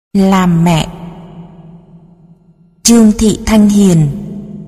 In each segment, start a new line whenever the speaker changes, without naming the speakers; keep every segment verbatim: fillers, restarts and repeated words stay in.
Làm mẹ. Trương Thị Thanh Hiền.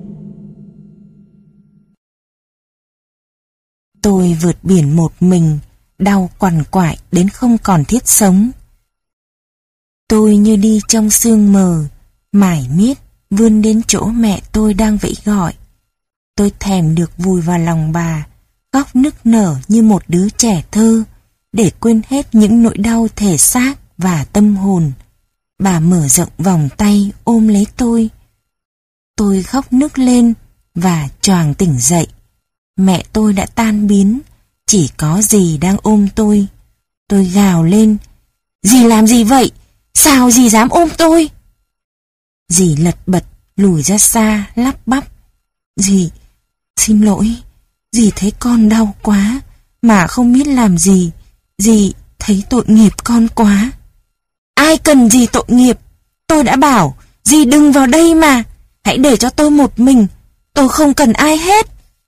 Tôi vượt biển một mình, đau quằn quại đến không còn thiết sống. Tôi như đi trong sương mờ, mải miết vươn đến chỗ mẹ tôi đang vẫy gọi. Tôi thèm được vùi vào lòng bà, khóc nức nở như một đứa trẻ thơ, để quên hết những nỗi đau thể xác và tâm hồn. Bà mở rộng vòng tay ôm lấy tôi. Tôi khóc nức lên và choàng tỉnh dậy. Mẹ tôi đã tan biến, chỉ có dì đang ôm tôi. Tôi gào lên: "Dì làm gì vậy? Sao dì dám ôm tôi?" Dì lật bật lùi ra xa, lắp bắp: "Dì, xin lỗi, dì thấy con đau quá, mà không biết làm gì. Dì thấy tội nghiệp con quá." "Ai cần gì tội nghiệp? Tôi đã bảo dì đừng vào đây mà. Hãy để cho tôi một mình. Tôi không cần ai hết."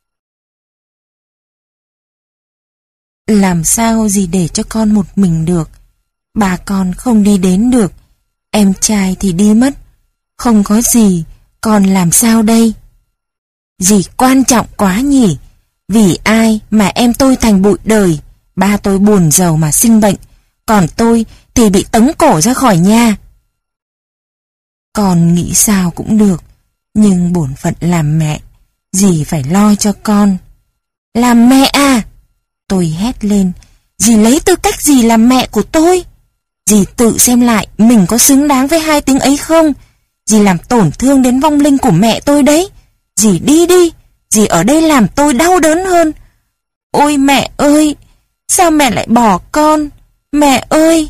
Làm sao dì để cho con một mình được? Bà con không đi đến được, em trai thì đi mất. Không có gì, còn làm sao đây? Dì quan trọng quá nhỉ? Vì ai mà em tôi thành bụi đời? Ba tôi buồn giàu mà sinh bệnh, còn tôi thì bị tống cổ ra khỏi nhà. Con nghĩ sao cũng được, nhưng bổn phận làm mẹ, dì phải lo cho con. Làm mẹ à? Tôi hét lên: "Dì lấy tư cách gì làm mẹ của tôi? Dì tự xem lại mình có xứng đáng với hai tiếng ấy không? Dì làm tổn thương đến vong linh của mẹ tôi đấy. Dì đi đi, dì ở đây làm tôi đau đớn hơn. Ôi mẹ ơi, sao mẹ lại bỏ con? Mẹ ơi!"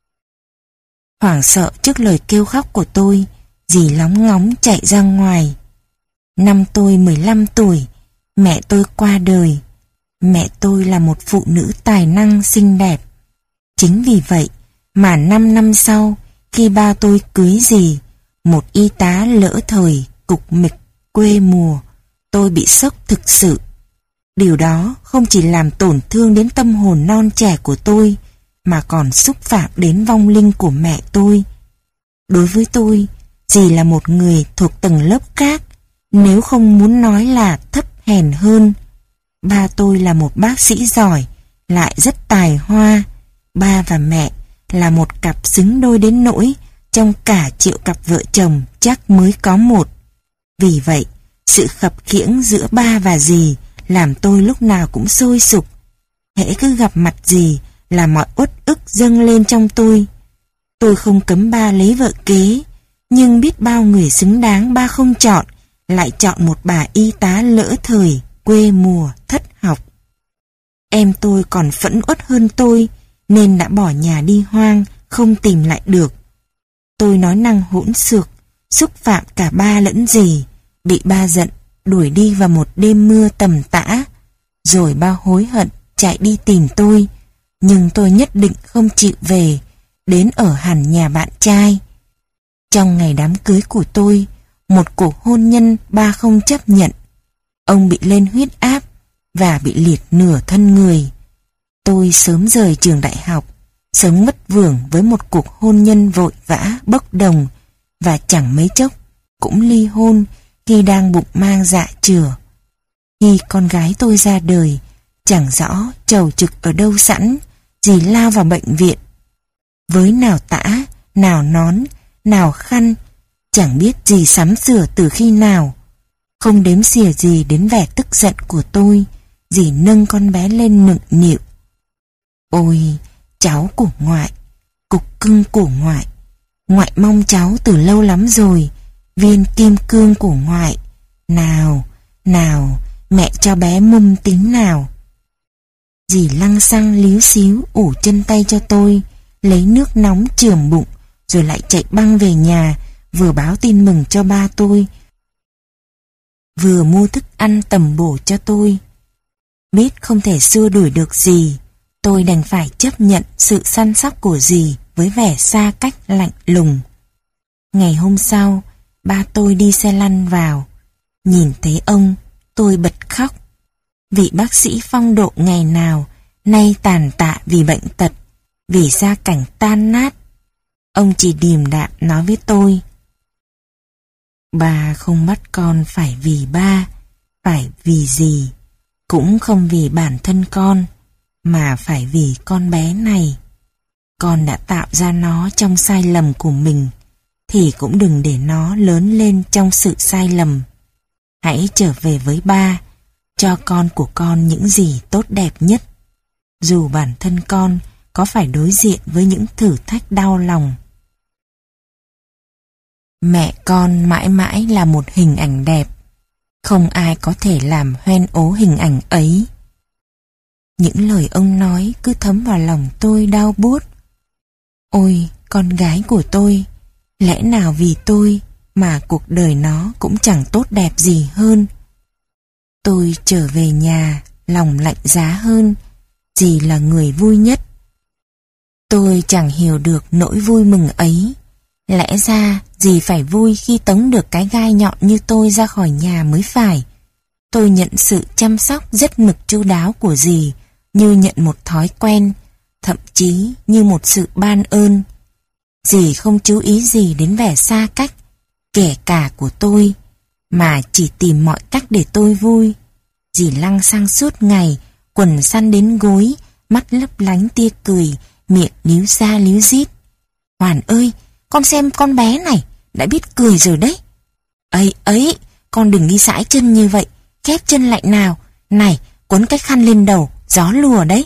Hoảng sợ trước lời kêu khóc của tôi, dì lóng ngóng chạy ra ngoài. Năm tôi mười lăm tuổi, mẹ tôi qua đời. Mẹ tôi là một phụ nữ tài năng xinh đẹp. Chính vì vậy mà năm năm sau, khi ba tôi cưới dì, một y tá lỡ thời, cục mịch, quê mùa, tôi bị sốc thực sự. Điều đó không chỉ làm tổn thương đến tâm hồn non trẻ của tôi, mà còn xúc phạm đến vong linh của mẹ tôi. Đối với tôi, dì là một người thuộc tầng lớp khác, nếu không muốn nói là thấp hèn hơn. Ba tôi là một bác sĩ giỏi, lại rất tài hoa. Ba và mẹ là một cặp xứng đôi đến nỗi trong cả triệu cặp vợ chồng chắc mới có một. Vì vậy, sự khập khiễng giữa ba và dì làm tôi lúc nào cũng sôi sục. Hễ cứ gặp mặt dì là mọi uất ức dâng lên trong tôi. Tôi không cấm ba lấy vợ kế, nhưng biết bao người xứng đáng ba không chọn, lại chọn một bà y tá lỡ thời, quê mùa, thất học. Em tôi còn phẫn uất hơn tôi, nên đã bỏ nhà đi hoang, không tìm lại được. Tôi nói năng hỗn xược, xúc phạm cả ba lẫn dì, bị ba giận, đuổi đi vào một đêm mưa tầm tã. Rồi ba hối hận, chạy đi tìm tôi, nhưng tôi nhất định không chịu về, đến ở hẳn nhà bạn trai. Trong ngày đám cưới của tôi, một cuộc hôn nhân ba không chấp nhận. Ông bị lên huyết áp và bị liệt nửa thân người. Tôi sớm rời trường đại học, sống vất vưởng với một cuộc hôn nhân vội vã bốc đồng, và chẳng mấy chốc cũng ly hôn khi đang bụng mang dạ chửa. Khi con gái tôi ra đời, chẳng rõ chầu trực ở đâu sẵn, dì lao vào bệnh viện. Với nào tã, nào nón, nào khăn, chẳng biết dì sắm sửa từ khi nào. Không đếm xỉa gì đến vẻ tức giận của tôi, dì nâng con bé lên nựng nịu. Ôi, cháu của ngoại, cục cưng của ngoại. Ngoại mong cháu từ lâu lắm rồi, viên kim cương của ngoại. Nào, nào, mẹ cho bé mum tính nào. Dì lăng xăng líu xíu ủ chân tay cho tôi, lấy nước nóng chườm bụng, rồi lại chạy băng về nhà, vừa báo tin mừng cho ba tôi, vừa mua thức ăn tầm bổ cho tôi. Biết không thể xua đuổi được dì, tôi đành phải chấp nhận sự săn sóc của dì với vẻ xa cách lạnh lùng. Ngày hôm sau, ba tôi đi xe lăn vào. Nhìn thấy ông, tôi bật khóc. Vị bác sĩ phong độ ngày nào, nay tàn tạ vì bệnh tật, vì gia cảnh tan nát. Ông chỉ điềm đạm nói với tôi: ba không bắt con phải vì ba, phải vì gì, cũng không vì bản thân con, mà phải vì con bé này. Con đã tạo ra nó trong sai lầm của mình, thì cũng đừng để nó lớn lên trong sự sai lầm. Hãy trở về với ba, cho con của con những gì tốt đẹp nhất, dù bản thân con có phải đối diện với những thử thách đau lòng. Mẹ con mãi mãi là một hình ảnh đẹp, không ai có thể làm hoen ố hình ảnh ấy. Những lời ông nói cứ thấm vào lòng tôi đau buốt. Ôi, con gái của tôi, lẽ nào vì tôi mà cuộc đời nó cũng chẳng tốt đẹp gì hơn? Tôi trở về nhà, lòng lạnh giá hơn, dì là người vui nhất. Tôi chẳng hiểu được nỗi vui mừng ấy. Lẽ ra dì phải vui khi tống được cái gai nhọn như tôi ra khỏi nhà mới phải. Tôi nhận sự chăm sóc rất mực chu đáo của dì như nhận một thói quen, thậm chí như một sự ban ơn. Dì không chú ý gì đến vẻ xa cách, kể cả của tôi, mà chỉ tìm mọi cách để tôi vui. Dì lăng xăng suốt ngày, quần săn đến gối, mắt lấp lánh tia cười, miệng líu ra líu rít. Hoàn ơi, con xem con bé này, đã biết cười rồi đấy. Ấy ấy, con đừng đi sải chân như vậy, khép chân lại nào. Này, quấn cái khăn lên đầu, gió lùa đấy.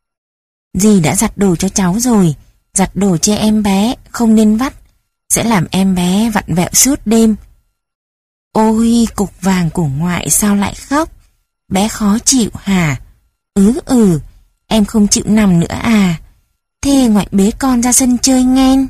Dì đã giặt đồ cho cháu rồi, giặt đồ cho em bé, không nên vắt, sẽ làm em bé vặn vẹo suốt đêm. Ôi, cục vàng của ngoại sao lại khóc? Bé khó chịu hả? Ừ ừ, em không chịu nằm nữa à? Thế ngoại bế con ra sân chơi nghen.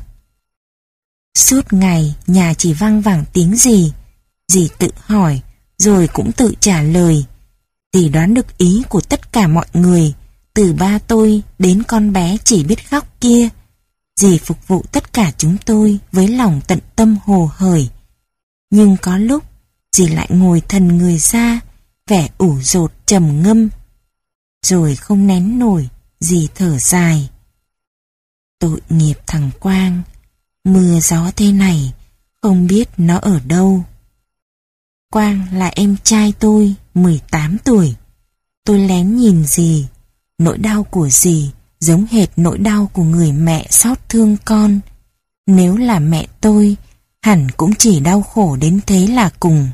Suốt ngày nhà chỉ văng vẳng tiếng gì. Dì tự hỏi, rồi cũng tự trả lời. Dì đoán được ý của tất cả mọi người, từ ba tôi đến con bé chỉ biết khóc kia. Dì phục vụ tất cả chúng tôi với lòng tận tâm hồ hởi. Nhưng có lúc dì lại ngồi thần người ra, vẻ ủ dột trầm ngâm. Rồi không nén nổi, dì thở dài. Tội nghiệp thằng Quang, mưa gió thế này, không biết nó ở đâu. Quang là em trai tôi, mười tám tuổi. Tôi lén nhìn dì, nỗi đau của dì giống hệt nỗi đau của người mẹ xót thương con. Nếu là mẹ tôi, hẳn cũng chỉ đau khổ đến thế là cùng.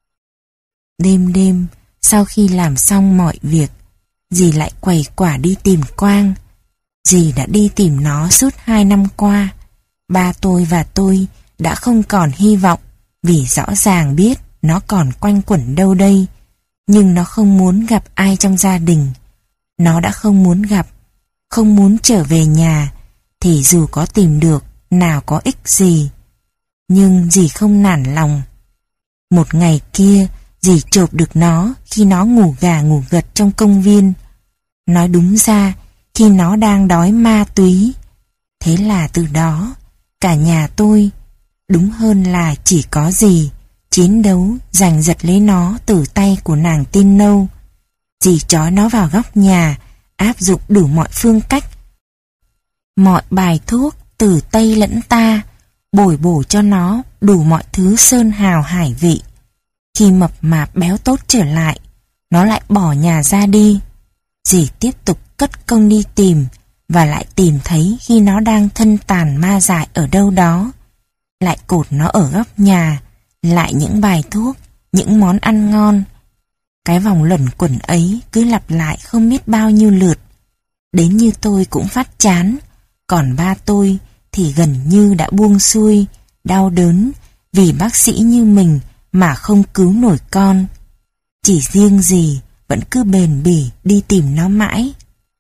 Đêm đêm, sau khi làm xong mọi việc, dì lại quẩy quả đi tìm Quang. Dì đã đi tìm nó suốt hai năm qua. Ba tôi và tôi đã không còn hy vọng, vì rõ ràng biết nó còn quanh quẩn đâu đây. Nhưng nó không muốn gặp ai trong gia đình. Nó đã không muốn gặp, không muốn trở về nhà, thì dù có tìm được, nào có ích gì. Nhưng dì không nản lòng. Một ngày kia, dì chộp được nó khi nó ngủ gà ngủ gật trong công viên. Nói đúng ra, khi nó đang đói ma túy. Thế là từ đó, cả nhà tôi, đúng hơn là chỉ có dì, chiến đấu giành giật lấy nó từ tay của nàng tiên nâu. Dì trói nó vào góc nhà, áp dụng đủ mọi phương cách, mọi bài thuốc từ Tây lẫn ta, bồi bổ cho nó đủ mọi thứ sơn hào hải vị. Khi mập mạp béo tốt trở lại, nó lại bỏ nhà ra đi. Dì tiếp tục cất công đi tìm, và lại tìm thấy khi nó đang thân tàn ma dại ở đâu đó. Lại cột nó ở góc nhà, lại những bài thuốc, những món ăn ngon. Cái vòng luẩn quẩn ấy cứ lặp lại không biết bao nhiêu lượt. Đến như tôi cũng phát chán, còn ba tôi thì gần như đã buông xuôi, đau đớn vì bác sĩ như mình mà không cứu nổi con. Chỉ riêng dì vẫn cứ bền bỉ đi tìm nó mãi.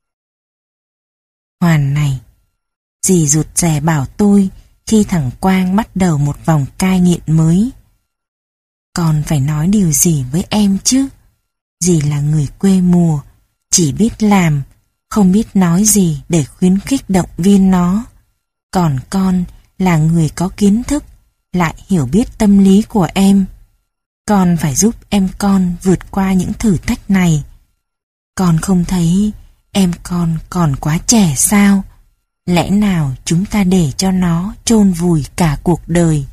Hoàn này, dì rụt rè bảo tôi khi thằng Quang bắt đầu một vòng cai nghiện mới. Con phải nói điều gì với em chứ? Dì là người quê mùa, chỉ biết làm, không biết nói gì để khuyến khích động viên nó. Còn con là người có kiến thức, lại hiểu biết tâm lý của em. Con phải giúp em con vượt qua những thử thách này. Con không thấy em con còn quá trẻ sao? Lẽ nào chúng ta để cho nó chôn vùi cả cuộc đời?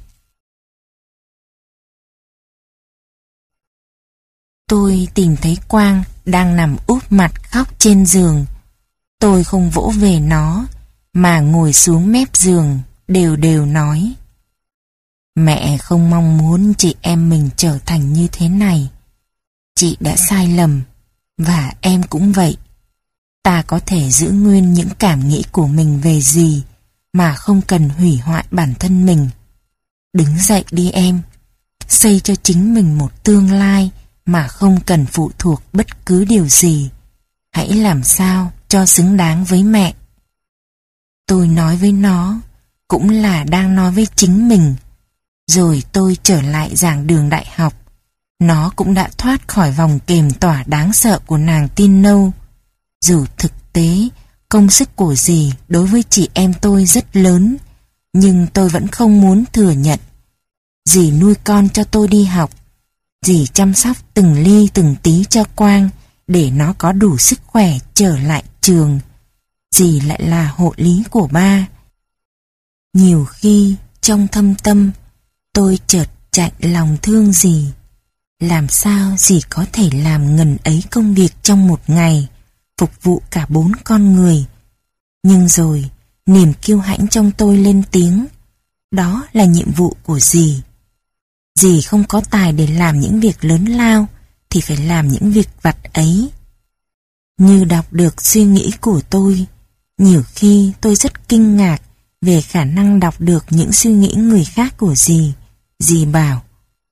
Tôi tìm thấy Quang đang nằm úp mặt khóc trên giường. Tôi không vỗ về nó, mà ngồi xuống mép giường, đều đều nói: Mẹ không mong muốn chị em mình trở thành như thế này. Chị đã sai lầm, và em cũng vậy. Ta có thể giữ nguyên những cảm nghĩ của mình về dì, mà không cần hủy hoại bản thân mình. Đứng dậy đi em, xây cho chính mình một tương lai mà không cần phụ thuộc bất cứ điều gì. Hãy làm sao cho xứng đáng với mẹ. Tôi nói với nó, cũng là đang nói với chính mình. Rồi tôi trở lại giảng đường đại học. Nó cũng đã thoát khỏi vòng kềm tỏa đáng sợ của nàng Tin Nâu. Dù thực tế, công sức của dì đối với chị em tôi rất lớn, nhưng tôi vẫn không muốn thừa nhận. Dì nuôi con cho tôi đi học. Dì chăm sóc từng ly từng tí cho Quang để nó có đủ sức khỏe trở lại trường. Dì lại là hộ lý của ba. Nhiều khi trong thâm tâm tôi chợt chạnh lòng thương dì. Làm sao dì có thể làm ngần ấy công việc trong một ngày, phục vụ cả bốn con người? Nhưng rồi niềm kiêu hãnh trong tôi lên tiếng: đó là nhiệm vụ của dì. Dì không có tài để làm những việc lớn lao, thì phải làm những việc vặt ấy. Như đọc được suy nghĩ của tôi, nhiều khi tôi rất kinh ngạc về khả năng đọc được những suy nghĩ người khác của dì. Dì bảo: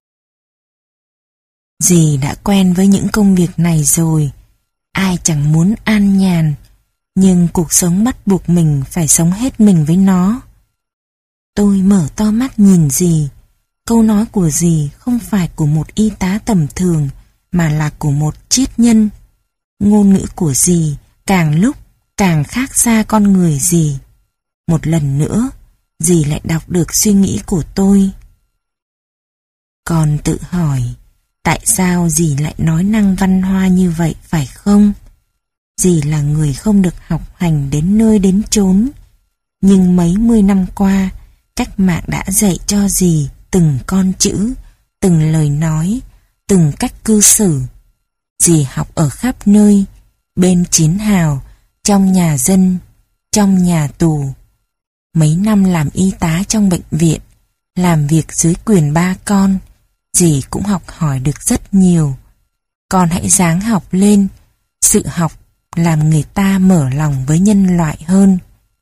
dì đã quen với những công việc này rồi. Ai chẳng muốn an nhàn, nhưng cuộc sống bắt buộc mình phải sống hết mình với nó. Tôi mở to mắt nhìn dì. Câu nói của dì không phải của một y tá tầm thường, mà là của một triết nhân. Ngôn ngữ của dì càng lúc càng khác xa con người dì. Một lần nữa, dì lại đọc được suy nghĩ của tôi. Còn tự hỏi, tại sao dì lại nói năng văn hoa như vậy phải không? Dì là người không được học hành đến nơi đến chốn, nhưng mấy mươi năm qua, cách mạng đã dạy cho dì từng con chữ, từng lời nói, từng cách cư xử. Dì học ở khắp nơi, bên chiến hào, trong nhà dân, trong nhà tù. Mấy năm làm y tá trong bệnh viện, làm việc dưới quyền ba con, dì cũng học hỏi được rất nhiều. Con hãy ráng học lên, sự học làm người ta mở lòng với nhân loại hơn.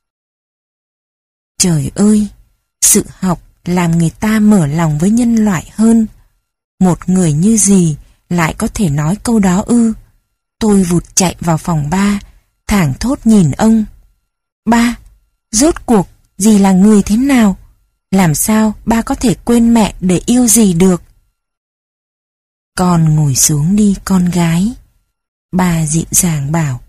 Trời ơi, sự học làm người ta mở lòng với nhân loại hơn. Một người như dì lại có thể nói câu đó ư? Tôi vụt chạy vào phòng ba, thảng thốt nhìn ông. Ba, rốt cuộc dì là người thế nào? Làm sao ba có thể quên mẹ để yêu dì được? Con ngồi xuống đi con gái. Ba dịu dàng bảo.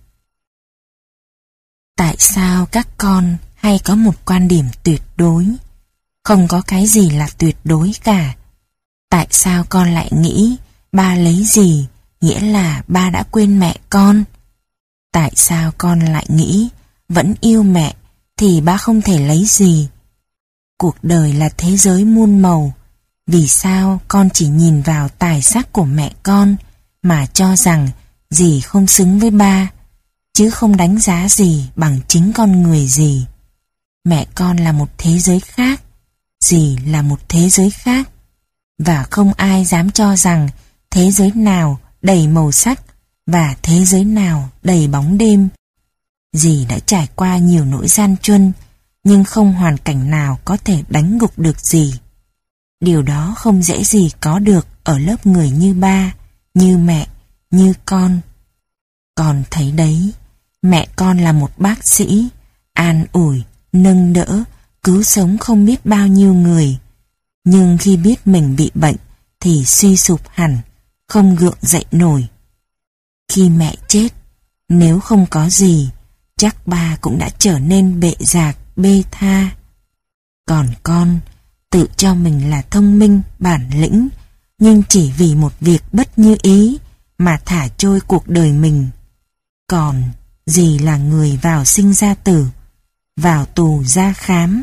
Tại sao các con hay có một quan điểm tuyệt đối? Không có cái gì là tuyệt đối cả. Tại sao con lại nghĩ ba lấy gì nghĩa là ba đã quên mẹ con? Tại sao con lại nghĩ vẫn yêu mẹ thì ba không thể lấy gì? Cuộc đời là thế giới muôn màu. Vì sao con chỉ nhìn vào tài sắc của mẹ con mà cho rằng dì không xứng với ba, chứ không đánh giá gì bằng chính con người dì? Mẹ con là một thế giới khác, dì là một thế giới khác, và không ai dám cho rằng thế giới nào đầy màu sắc và thế giới nào đầy bóng đêm. Dì đã trải qua nhiều nỗi gian truân, nhưng không hoàn cảnh nào có thể đánh gục được dì. Điều đó không dễ gì có được ở lớp người như ba, như mẹ, như con. Con thấy đấy, mẹ con là một bác sĩ, an ủi, nâng đỡ, cứu sống không biết bao nhiêu người. Nhưng khi biết mình bị bệnh thì suy sụp hẳn, không gượng dậy nổi. Khi mẹ chết, nếu không có gì, chắc ba cũng đã trở nên bệ rạc, bê tha. Còn con, tự cho mình là thông minh, bản lĩnh, nhưng chỉ vì một việc bất như ý mà thả trôi cuộc đời mình. Còn dì là người vào sinh ra tử, vào tù ra khám.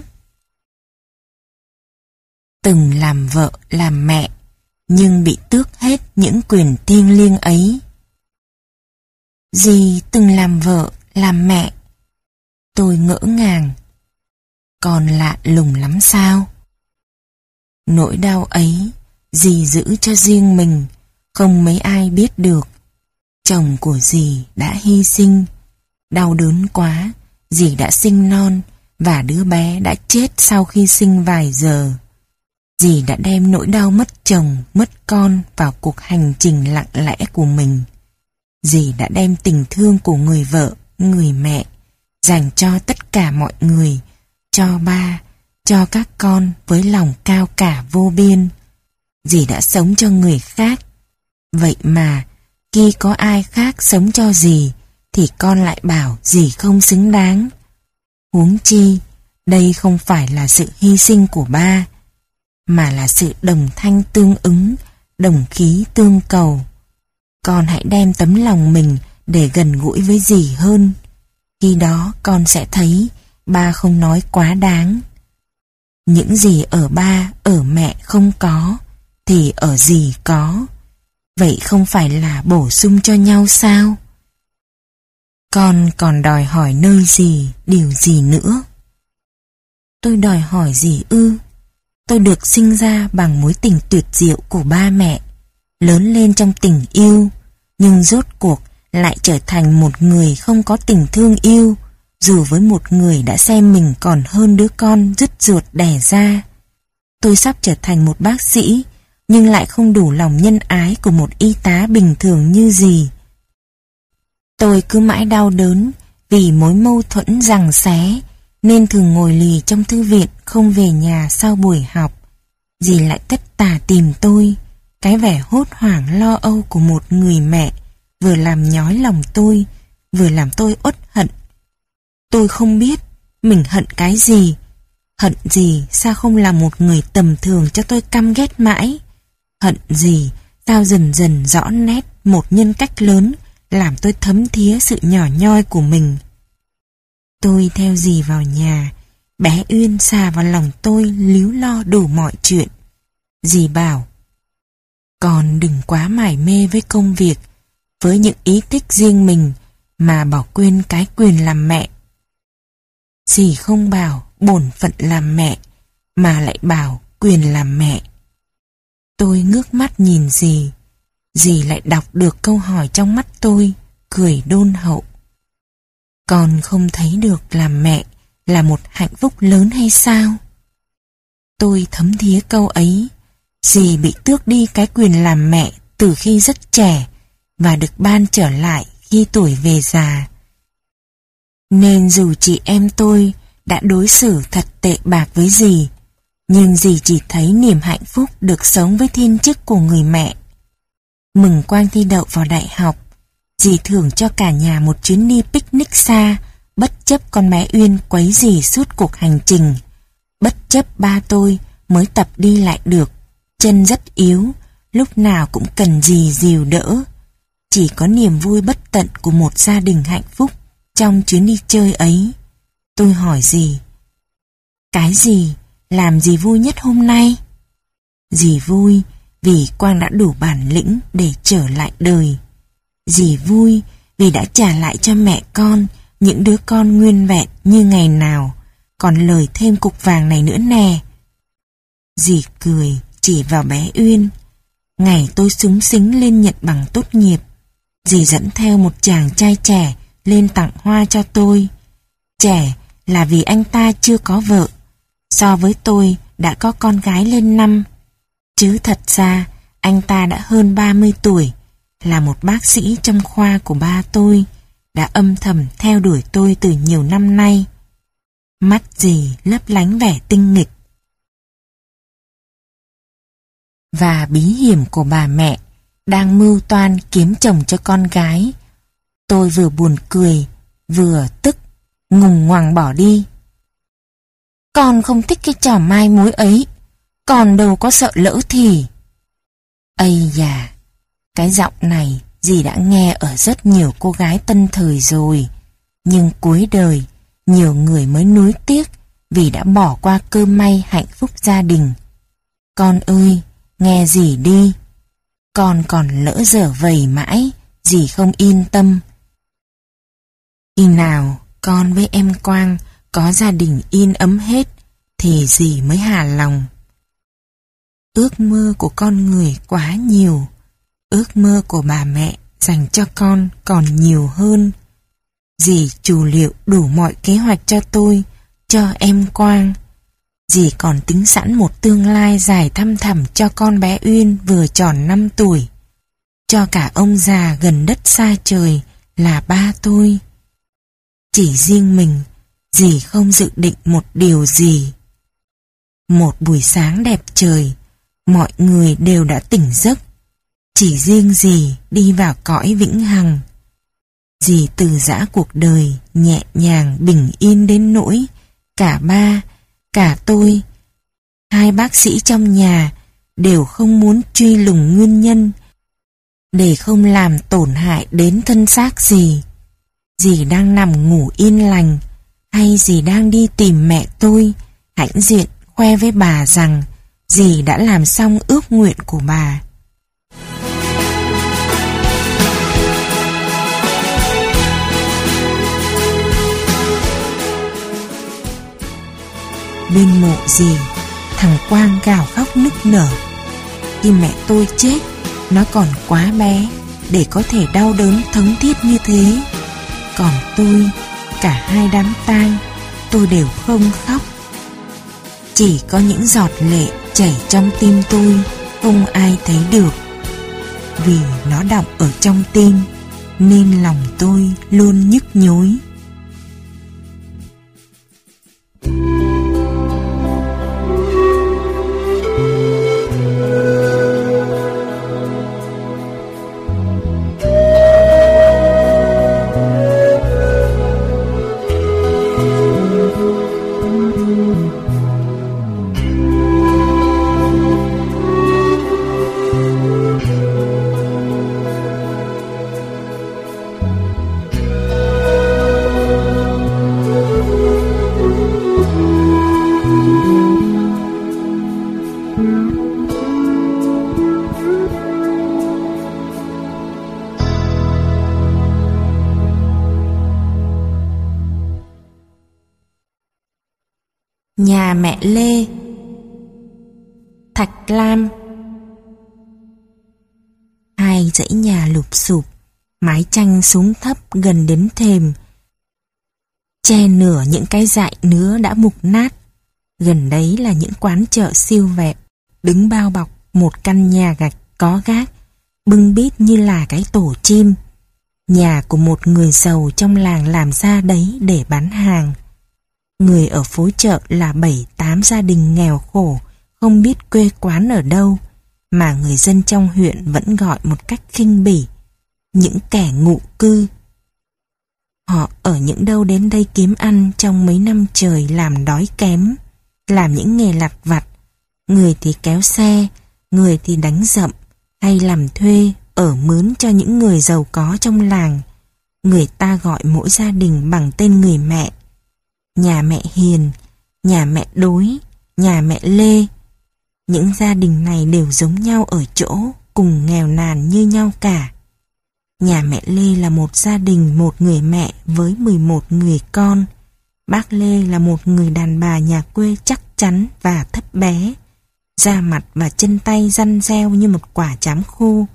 Từng làm vợ làm mẹ, nhưng bị tước hết những quyền thiêng liêng ấy. Dì từng làm vợ làm mẹ. Tôi ngỡ ngàng. Còn lạ lùng lắm sao? Nỗi đau ấy dì giữ cho riêng mình, không mấy ai biết được. Chồng của dì đã hy sinh. Đau đớn quá, dì đã sinh non và đứa bé đã chết sau khi sinh vài giờ. Dì đã đem nỗi đau mất chồng, mất con vào cuộc hành trình lặng lẽ của mình. Dì đã đem tình thương của người vợ, người mẹ dành cho tất cả mọi người, cho ba, cho các con với lòng cao cả vô biên. Dì đã sống cho người khác. Vậy mà khi có ai khác sống cho dì thì con lại bảo dì không xứng đáng. Huống chi đây không phải là sự hy sinh của ba, mà là sự đồng thanh tương ứng, đồng khí tương cầu. Con hãy đem tấm lòng mình để gần gũi với dì hơn. Khi đó con sẽ thấy ba không nói quá đáng. Những gì ở ba, ở mẹ không có, thì ở dì có. Vậy không phải là bổ sung cho nhau sao? Con còn đòi hỏi nơi dì điều gì nữa? Tôi đòi hỏi gì ư? Tôi được sinh ra bằng mối tình tuyệt diệu của ba mẹ, lớn lên trong tình yêu, nhưng rốt cuộc lại trở thành một người không có tình thương yêu, dù với một người đã xem mình còn hơn đứa con dứt ruột đẻ ra. Tôi sắp trở thành một bác sĩ, nhưng lại không đủ lòng nhân ái của một y tá bình thường như dì. Tôi cứ mãi đau đớn vì mối mâu thuẫn giằng xé, nên thường ngồi lì trong thư viện không về nhà sau buổi học. Dì lại tất tả tìm tôi. Cái vẻ hốt hoảng lo âu của một người mẹ vừa làm nhói lòng tôi, vừa làm tôi uất hận. Tôi không biết mình hận cái gì. Hận gì sao không là một người tầm thường cho tôi căm ghét mãi. Hận gì sao dần dần rõ nét một nhân cách lớn, làm tôi thấm thía sự nhỏ nhoi của mình. Tôi theo dì vào nhà. Bé Uyên xà vào lòng tôi líu lo đủ mọi chuyện. Dì bảo: con đừng quá mải mê với công việc, với những ý thích riêng mình, mà bỏ quên cái quyền làm mẹ. Dì không bảo bổn phận làm mẹ, mà lại bảo quyền làm mẹ. Tôi ngước mắt nhìn dì. Dì lại đọc được câu hỏi trong mắt tôi, cười đôn hậu. Con không thấy được làm mẹ là một hạnh phúc lớn hay sao? Tôi thấm thía câu ấy. Dì bị tước đi cái quyền làm mẹ từ khi rất trẻ và được ban trở lại khi tuổi về già. Nên dù chị em tôi đã đối xử thật tệ bạc với dì, nhưng dì chỉ thấy niềm hạnh phúc được sống với thiên chức của người mẹ. Mừng Quang thi đậu vào đại học, dì thưởng cho cả nhà một chuyến đi picnic xa, bất chấp con bé Uyên quấy dì suốt cuộc hành trình. Bất chấp ba tôi mới tập đi lại được, chân rất yếu, lúc nào cũng cần dì dìu đỡ. Chỉ có niềm vui bất tận của một gia đình hạnh phúc trong chuyến đi chơi ấy. Tôi hỏi dì: cái gì làm dì vui nhất hôm nay? Dì vui vì Quang đã đủ bản lĩnh để trở lại đời. Dì vui vì đã trả lại cho mẹ con những đứa con nguyên vẹn như ngày nào, còn lời thêm cục vàng này nữa nè. Dì cười chỉ vào bé Uyên. Ngày tôi xúng xính lên nhận bằng tốt nghiệp, dì dẫn theo một chàng trai trẻ lên tặng hoa cho tôi. Trẻ là vì anh ta chưa có vợ, so với tôi đã có con gái lên năm. Chứ thật ra anh ta đã hơn ba mươi tuổi, là một bác sĩ trong khoa của ba tôi, đã âm thầm theo đuổi tôi từ nhiều năm nay. Mắt dì lấp lánh vẻ tinh nghịch. Và bí hiểm của bà mẹ đang mưu toan kiếm chồng cho con gái. Tôi vừa buồn cười, vừa tức, ngùng ngoằng bỏ đi. Con không thích cái trò mai mối ấy, còn đâu có sợ lỡ thì. Ây da, cái giọng này dì đã nghe ở rất nhiều cô gái tân thời rồi, nhưng cuối đời nhiều người mới nuối tiếc vì đã bỏ qua cơ may hạnh phúc gia đình. Con ơi, nghe dì đi. Con còn lỡ dở vầy mãi, dì không yên tâm. Khi nào con với em Quang có gia đình yên ấm hết thì dì mới hà lòng. Ước mơ của con người quá nhiều. Ước mơ của bà mẹ dành cho con còn nhiều hơn. Dì chủ liệu đủ mọi kế hoạch cho tôi, cho em Quang. Dì còn tính sẵn một tương lai dài thăm thẳm cho con bé Uyên vừa tròn năm tuổi. Cho cả ông già gần đất xa trời là ba tôi. Chỉ riêng mình, dì không dự định một điều gì. Một buổi sáng đẹp trời, mọi người đều đã tỉnh giấc. Chỉ riêng dì đi vào cõi vĩnh hằng. Dì từ giã cuộc đời nhẹ nhàng bình yên đến nỗi cả ba, cả tôi, hai bác sĩ trong nhà đều không muốn truy lùng nguyên nhân để không làm tổn hại đến thân xác dì. Dì đang nằm ngủ yên lành hay dì đang đi tìm mẹ tôi, hãnh diện khoe với bà rằng dì đã làm xong ước nguyện của bà. Bên mộ dì, thằng Quang gào khóc nức nở. Khi mẹ tôi chết, nó còn quá bé để có thể đau đớn thống thiết như thế. Còn tôi, cả hai đám tang, tôi đều không khóc. Chỉ có những giọt lệ chảy trong tim tôi, không ai thấy được. Vì nó đọng ở trong tim, nên lòng tôi luôn nhức nhối. Nhà mẹ Lê. Thạch Lam. Hai dãy nhà lụp xụp, mái tranh xuống thấp gần đến thềm, che nửa những cái dại nứa đã mục nát. Gần đấy là những quán chợ siêu vẹo, đứng bao bọc một căn nhà gạch có gác, bưng bít như là cái tổ chim. Nhà của một người giàu trong làng làm ra đấy để bán hàng. Người ở phố chợ là bảy tám gia đình nghèo khổ, không biết quê quán ở đâu, mà người dân trong huyện vẫn gọi một cách khinh bỉ, những kẻ ngụ cư. Họ ở những đâu đến đây kiếm ăn trong mấy năm trời làm đói kém, làm những nghề lặt vặt, người thì kéo xe, người thì đánh dậm, hay làm thuê, ở mướn cho những người giàu có trong làng. Người ta gọi mỗi gia đình bằng tên người mẹ. Nhà mẹ Hiền, nhà mẹ Đối, nhà mẹ Lê. Những gia đình này đều giống nhau ở chỗ cùng nghèo nàn như nhau cả. Nhà mẹ Lê là một gia đình một người mẹ với mười một người con. Bác Lê là một người đàn bà nhà quê chắc chắn và thấp bé, da mặt và chân tay răn reo như một quả trám khô.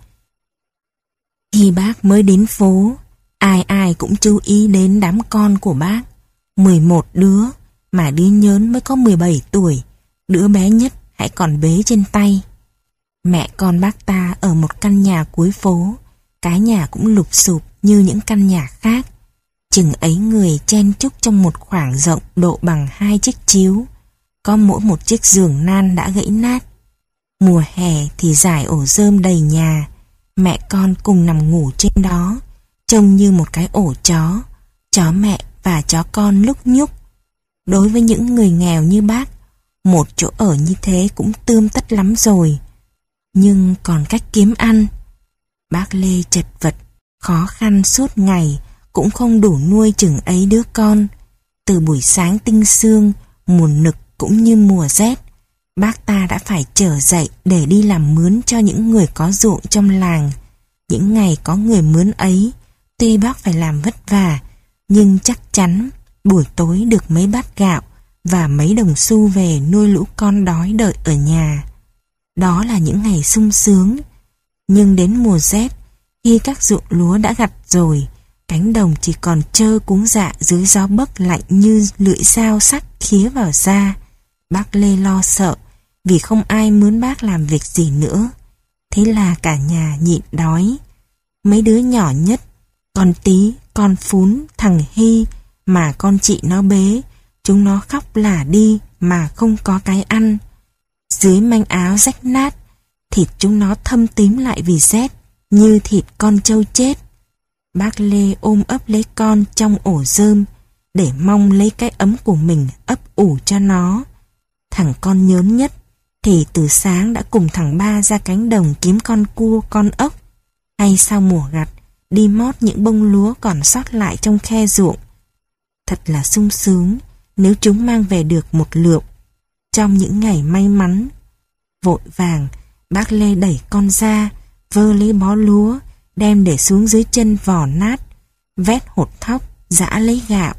Khi bác mới đến phố, ai ai cũng chú ý đến đám con của bác. Mười một đứa, mà đứa nhớn mới có mười bảy tuổi, đứa bé nhất hãy còn bế trên tay. Mẹ con bác ta ở một căn nhà cuối phố, cái nhà cũng lụp xụp như những căn nhà khác. Chừng ấy người chen chúc trong một khoảng rộng độ bằng hai chiếc chiếu, có mỗi một chiếc giường nan đã gãy nát. Mùa hè thì rải ổ rơm đầy nhà, mẹ con cùng nằm ngủ trên đó, trông như một cái ổ chó, chó mẹ và chó con lúc nhúc. Đối với những người nghèo như bác, một chỗ ở như thế cũng tươm tất lắm rồi. Nhưng còn cách kiếm ăn, bác Lê chật vật, khó khăn suốt ngày, cũng không đủ nuôi chừng ấy đứa con. Từ buổi sáng tinh sương, mùa nực cũng như mùa rét, bác ta đã phải trở dậy để đi làm mướn cho những người có ruộng trong làng. Những ngày có người mướn ấy, tuy bác phải làm vất vả, nhưng chắc chắn buổi tối được mấy bát gạo và mấy đồng xu về nuôi lũ con đói đợi ở nhà. Đó là những ngày sung sướng. Nhưng đến mùa rét, khi các ruộng lúa đã gặt rồi, cánh đồng chỉ còn trơ cuống dạ dưới gió bấc lạnh như lưỡi dao sắc khía vào da. Bác Lê lo sợ vì không ai mướn bác làm việc gì nữa. Thế là cả nhà nhịn đói. Mấy đứa nhỏ nhất, con Tí, con Phún, thằng Hy mà con chị nó bế, chúng nó khóc lả đi mà không có cái ăn. Dưới manh áo rách nát, thịt chúng nó thâm tím lại vì rét, như thịt con trâu chết. Bác Lê ôm ấp lấy con trong ổ rơm, để mong lấy cái ấm của mình ấp ủ cho nó. Thằng con nhớn nhất thì từ sáng đã cùng thằng ba ra cánh đồng kiếm con cua, con ốc, hay sau mùa gặt đi mót những bông lúa còn sót lại trong khe ruộng. Thật là sung sướng nếu chúng mang về được một lượm. Trong những ngày may mắn, vội vàng bác Lê đẩy con ra, vơ lấy bó lúa, đem để xuống dưới chân vò nát, vét hột thóc, giã lấy gạo.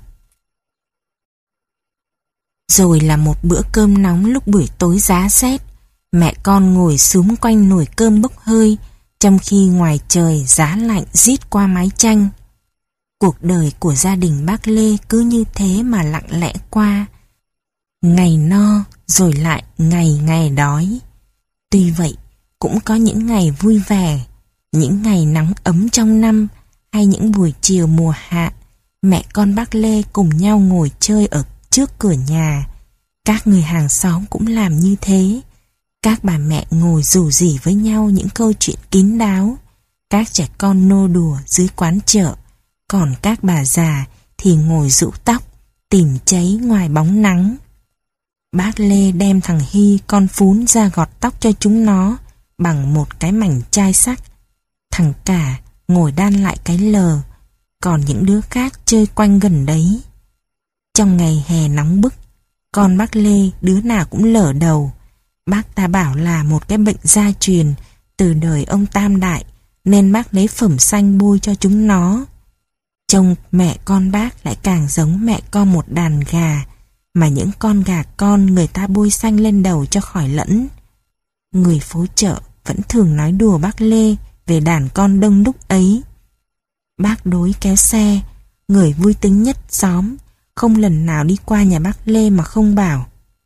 Rồi là một bữa cơm nóng lúc buổi tối giá rét, mẹ con ngồi xúm quanh nồi cơm bốc hơi, trong khi ngoài trời giá lạnh rít qua mái tranh. Cuộc đời của gia đình bác Lê cứ như thế mà lặng lẽ qua. Ngày no rồi lại ngày ngày đói. Tuy vậy, cũng có những ngày vui vẻ, những ngày nắng ấm trong năm, hay những buổi chiều mùa hạ, mẹ con bác Lê cùng nhau ngồi chơi ở trước cửa nhà. Các người hàng xóm cũng làm như thế. Các bà mẹ ngồi rủ rỉ với nhau những câu chuyện kín đáo. Các trẻ con nô đùa dưới quán chợ, còn các bà già thì ngồi rũ tóc, tìm cháy ngoài bóng nắng. Bác Lê đem thằng Hy, con Phún ra gọt tóc cho chúng nó bằng một cái mảnh chai sắt. Thằng Cả ngồi đan lại cái lờ, còn những đứa khác chơi quanh gần đấy. Trong ngày hè nóng bức, con bác Lê đứa nào cũng lở đầu. Bác ta bảo là một cái bệnh gia truyền từ đời ông Tam Đại, nên bác lấy phẩm xanh bôi cho chúng nó. Trông mẹ con bác lại càng giống mẹ con một đàn gà, mà những con gà con người ta bôi xanh lên đầu cho khỏi lẫn. Người phố chợ vẫn thường nói đùa bác Lê về đàn con đông đúc ấy. Bác Đối kéo xe, người vui tính nhất xóm, không lần nào đi qua nhà bác Lê mà không bảo: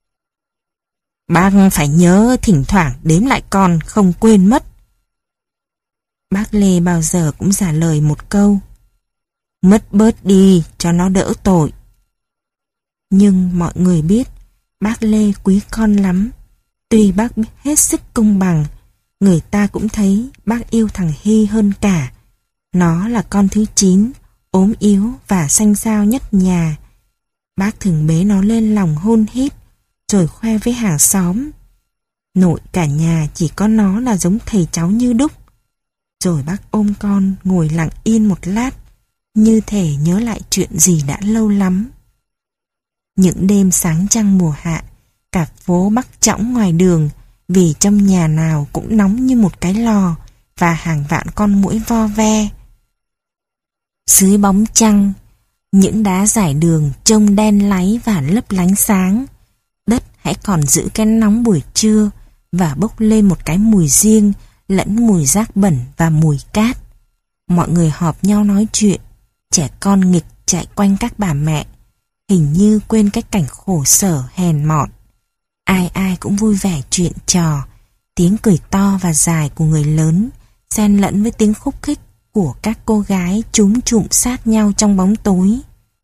"Bác phải nhớ thỉnh thoảng đếm lại con, không quên mất." Bác Lê bao giờ cũng trả lời một câu: "Mất bớt đi cho nó đỡ tội." Nhưng mọi người biết bác Lê quý con lắm. Tuy bác hết sức công bằng, người ta cũng thấy bác yêu thằng Hy hơn cả. Nó là con thứ chín, ốm yếu và xanh xao nhất nhà. Bác thường bế nó lên lòng hôn hít, rồi khoe với hàng xóm: "Nội cả nhà chỉ có nó là giống thầy cháu như đúc." Rồi bác ôm con ngồi lặng yên một lát, như thể nhớ lại chuyện gì đã lâu lắm. Những đêm sáng trăng mùa hạ, cả phố bắc trõng ngoài đường, vì trong nhà nào cũng nóng như một cái lò, và hàng vạn con muỗi vo ve. Dưới bóng trăng, những đá dải đường trông đen láy và lấp lánh sáng. Đất hãy còn giữ cái nóng buổi trưa và bốc lên một cái mùi riêng, lẫn mùi rác bẩn và mùi cát. Mọi người họp nhau nói chuyện, trẻ con nghịch chạy quanh các bà mẹ, hình như quên cái cảnh khổ sở hèn mọn. Ai ai cũng vui vẻ chuyện trò, tiếng cười to và dài của người lớn xen lẫn với tiếng khúc khích của các cô gái chúm chụm sát nhau trong bóng tối.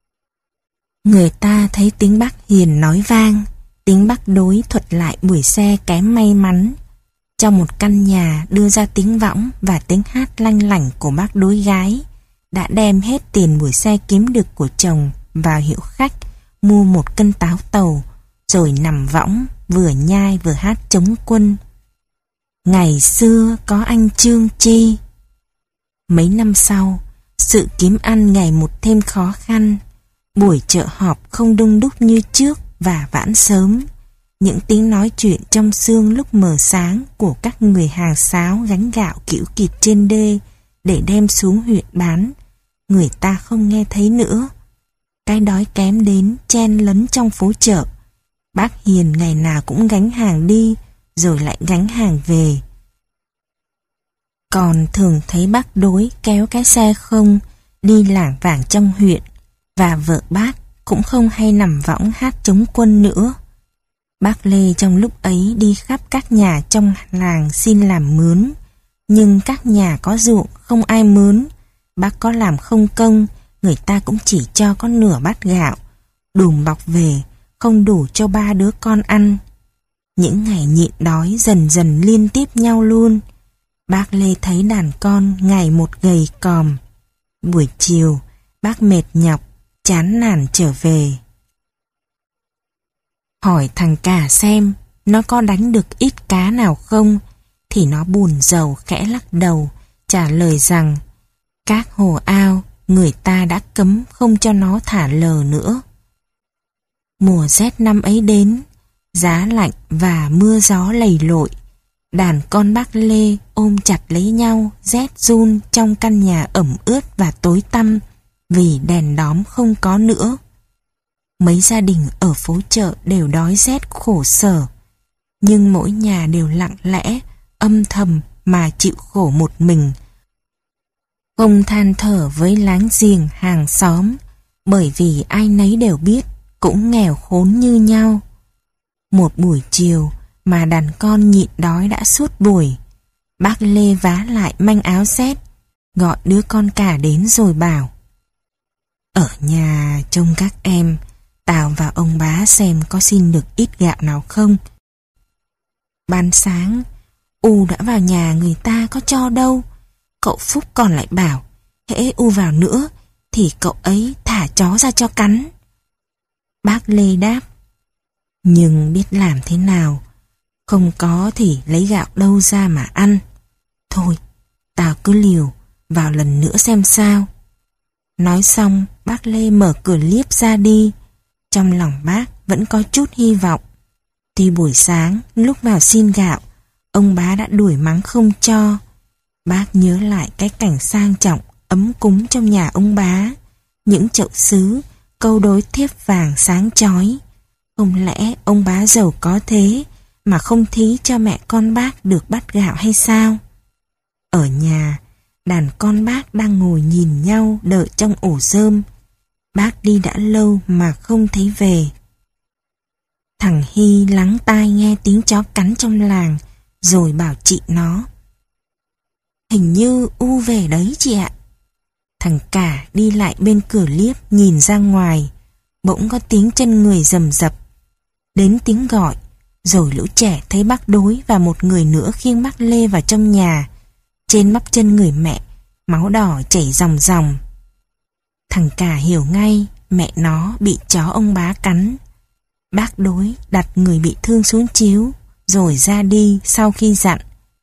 Người ta thấy tiếng bác Hiền nói vang, tiếng bác Đối thuật lại buổi xe kém may mắn. Trong một căn nhà đưa ra tiếng võng và tiếng hát lanh lảnh của bác Đối gái, đã đem hết tiền buổi xe kiếm được của chồng vào hiệu khách mua một cân táo tàu, rồi nằm võng vừa nhai vừa hát chống quân. Ngày xưa có anh Trương Chi. Mấy năm sau, sự kiếm ăn ngày một thêm khó khăn. Buổi chợ họp không đông đúc như trước và vãn sớm. Những tiếng nói chuyện trong sương lúc mờ sáng của các người hàng sáo gánh gạo kĩu kịt trên đê để đem xuống huyện bán, người ta không nghe thấy nữa. Cái đói kém đến chen lấn trong phố chợ. Bác Hiền ngày nào cũng gánh hàng đi, rồi lại gánh hàng về. Còn thường thấy bác Đối kéo cái xe không, đi lảng vảng trong huyện, và vợ bác cũng không hay nằm võng hát chống quân nữa. Bác Lê trong lúc ấy đi khắp các nhà trong làng xin làm mướn, nhưng các nhà có ruộng không ai mướn. Bác có làm không công, người ta cũng chỉ cho có nửa bát gạo, đùm bọc về, không đủ cho ba đứa con ăn. Những ngày nhịn đói dần dần liên tiếp nhau luôn. Bác Lê thấy đàn con ngày một gầy còm. Buổi chiều, bác mệt nhọc, chán nản trở về. Hỏi thằng cả xem nó có đánh được ít cá nào không, thì nó buồn rầu khẽ lắc đầu, trả lời rằng các hồ ao người ta đã cấm không cho nó thả lờ nữa. Mùa rét năm ấy đến, giá lạnh và mưa gió lầy lội. Đàn con bác Lê ôm chặt lấy nhau, rét run trong căn nhà ẩm ướt và tối tăm vì đèn đóm không có nữa. Mấy gia đình ở phố chợ đều đói rét khổ sở, nhưng mỗi nhà đều lặng lẽ, âm thầm mà chịu khổ một mình. Không than thở với láng giềng hàng xóm, bởi vì ai nấy đều biết cũng nghèo khốn như nhau. Một buổi chiều mà đàn con nhịn đói đã suốt buổi, bác Lê vá lại manh áo rét, gọi đứa con cả đến rồi bảo: ở nhà trông các em, tao và ông bá xem có xin được ít gạo nào không. Ban sáng, U đã vào nhà người ta có cho đâu. Cậu Phúc còn lại bảo, hễ U vào nữa thì cậu ấy thả chó ra cho cắn. Bác Lê đáp: nhưng biết làm thế nào, không có thì lấy gạo đâu ra mà ăn. Thôi, tao cứ liều, vào lần nữa xem sao. Nói xong, bác Lê mở cửa liếp ra đi. Trong lòng bác vẫn có chút hy vọng. Tuy buổi sáng, lúc vào xin gạo, ông bá đã đuổi mắng không cho. Bác nhớ lại cái cảnh sang trọng, ấm cúng trong nhà ông bá. Những chậu sứ, câu đối thiếp vàng sáng chói. Không lẽ ông bá giàu có thế mà không thí cho mẹ con bác được bát gạo hay sao? Ở nhà, đàn con bác đang ngồi nhìn nhau đợi trong ổ rơm. Bác đi đã lâu mà không thấy về. Thằng Hy lắng tai nghe tiếng chó cắn trong làng, rồi bảo chị nó: hình như U về đấy chị ạ. Thằng cả đi lại bên cửa liếp nhìn ra ngoài, bỗng có tiếng chân người rầm rập. Đến tiếng gọi, rồi lũ trẻ thấy bác Đối và một người nữa khiêng bác Lê vào trong nhà. Trên bắp chân người mẹ, máu đỏ chảy ròng ròng. Thằng cả hiểu ngay mẹ nó bị chó ông bá cắn. Bác Đối đặt người bị thương xuống chiếu, rồi ra đi sau khi dặn: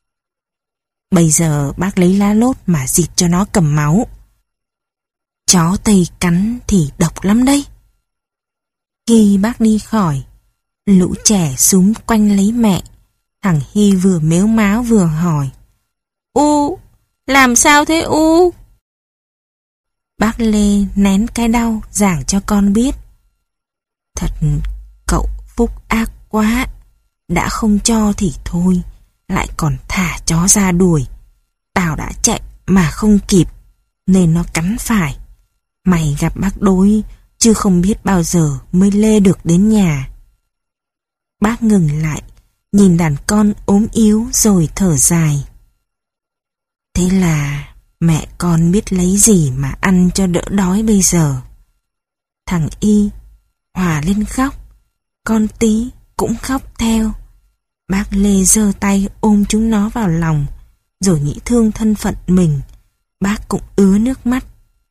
bây giờ bác lấy lá lốt mà dịt cho nó cầm máu. Chó Tây cắn thì độc lắm đấy. Khi bác đi khỏi, lũ trẻ xúm quanh lấy mẹ. Thằng Hy vừa mếu máo vừa hỏi: U, làm sao thế U? Bác Lê nén cái đau giảng cho con biết: thật cậu Phúc ác quá, đã không cho thì thôi, lại còn thả chó ra đuổi. Tao đã chạy mà không kịp, nên nó cắn phải. Mày gặp bác Đối, chứ không biết bao giờ mới lê được đến nhà. Bác ngừng lại, nhìn đàn con ốm yếu rồi thở dài: thế là mẹ con biết lấy gì mà ăn cho đỡ đói bây giờ. Thằng Y hòa lên khóc, con Tí cũng khóc theo. Bác Lê giơ tay ôm chúng nó vào lòng, rồi nghĩ thương thân phận mình. Bác cũng ứa nước mắt.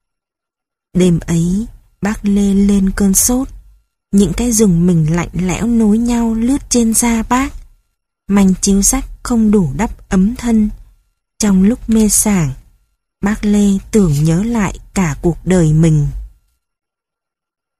Đêm ấy, bác Lê lên cơn sốt. Những cái rừng mình lạnh lẽo nối nhau lướt trên da bác. Manh chiếu rách không đủ đắp ấm thân. Trong lúc mê sảng, bác Lê tưởng nhớ lại cả cuộc đời mình.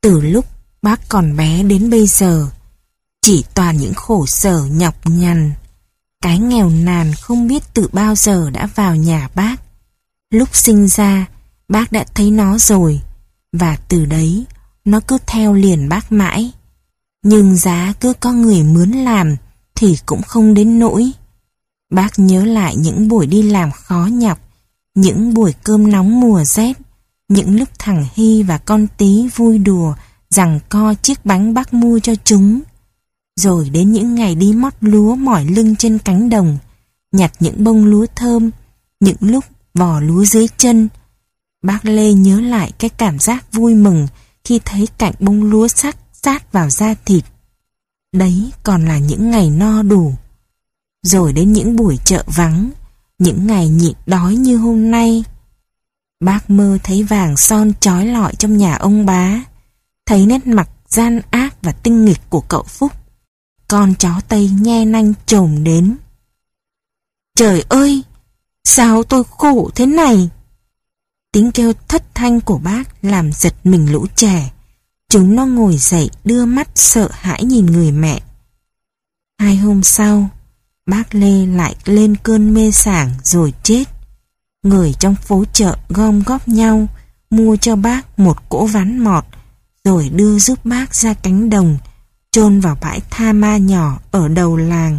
Từ lúc bác còn bé đến bây giờ, chỉ toàn những khổ sở nhọc nhằn. Cái nghèo nàn không biết từ bao giờ đã vào nhà bác. Lúc sinh ra, bác đã thấy nó rồi, và từ đấy nó cứ theo liền bác mãi. Nhưng giá cứ có người mướn làm thì cũng không đến nỗi. Bác nhớ lại những buổi đi làm khó nhọc, những buổi cơm nóng mùa rét, những lúc thằng Hy và con Tí vui đùa giằng co chiếc bánh bác mua cho chúng. Rồi đến những ngày đi mót lúa mỏi lưng trên cánh đồng, nhặt những bông lúa thơm, những lúc vò lúa dưới chân. Bác Lê nhớ lại cái cảm giác vui mừng khi thấy cạnh bông lúa sắc sát vào da thịt. Đấy còn là những ngày no đủ. Rồi đến những buổi chợ vắng, những ngày nhịn đói như hôm nay. Bác mơ thấy vàng son chói lọi trong nhà ông bá, thấy nét mặt gian ác và tinh nghịch của cậu Phúc. Con chó Tây nhe nanh chồm đến. Trời ơi, sao tôi khổ thế này? Tiếng kêu thất thanh của bác làm giật mình lũ trẻ. Chúng nó ngồi dậy đưa mắt sợ hãi nhìn người mẹ. Hai hôm sau, bác Lê lại lên cơn mê sảng rồi chết. Người trong phố chợ gom góp nhau mua cho bác một cỗ ván mọt, rồi đưa giúp bác ra cánh đồng, chôn vào bãi tha ma nhỏ ở đầu làng.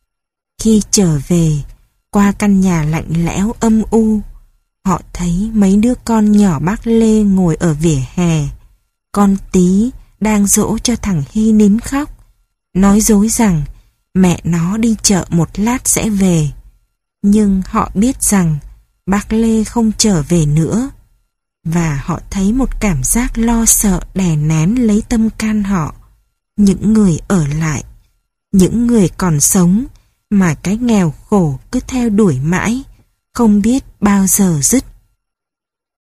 Khi trở về, qua căn nhà lạnh lẽo âm u, họ thấy mấy đứa con nhỏ bác Lê ngồi ở vỉa hè. Con Tí đang dỗ cho thằng Hy nín khóc, nói dối rằng mẹ nó đi chợ một lát sẽ về. Nhưng họ biết rằng bác Lê không trở về nữa, và họ thấy một cảm giác lo sợ đè nén lấy tâm can họ. Những người ở lại, những người còn sống mà cái nghèo khổ cứ theo đuổi mãi, không biết bao giờ dứt.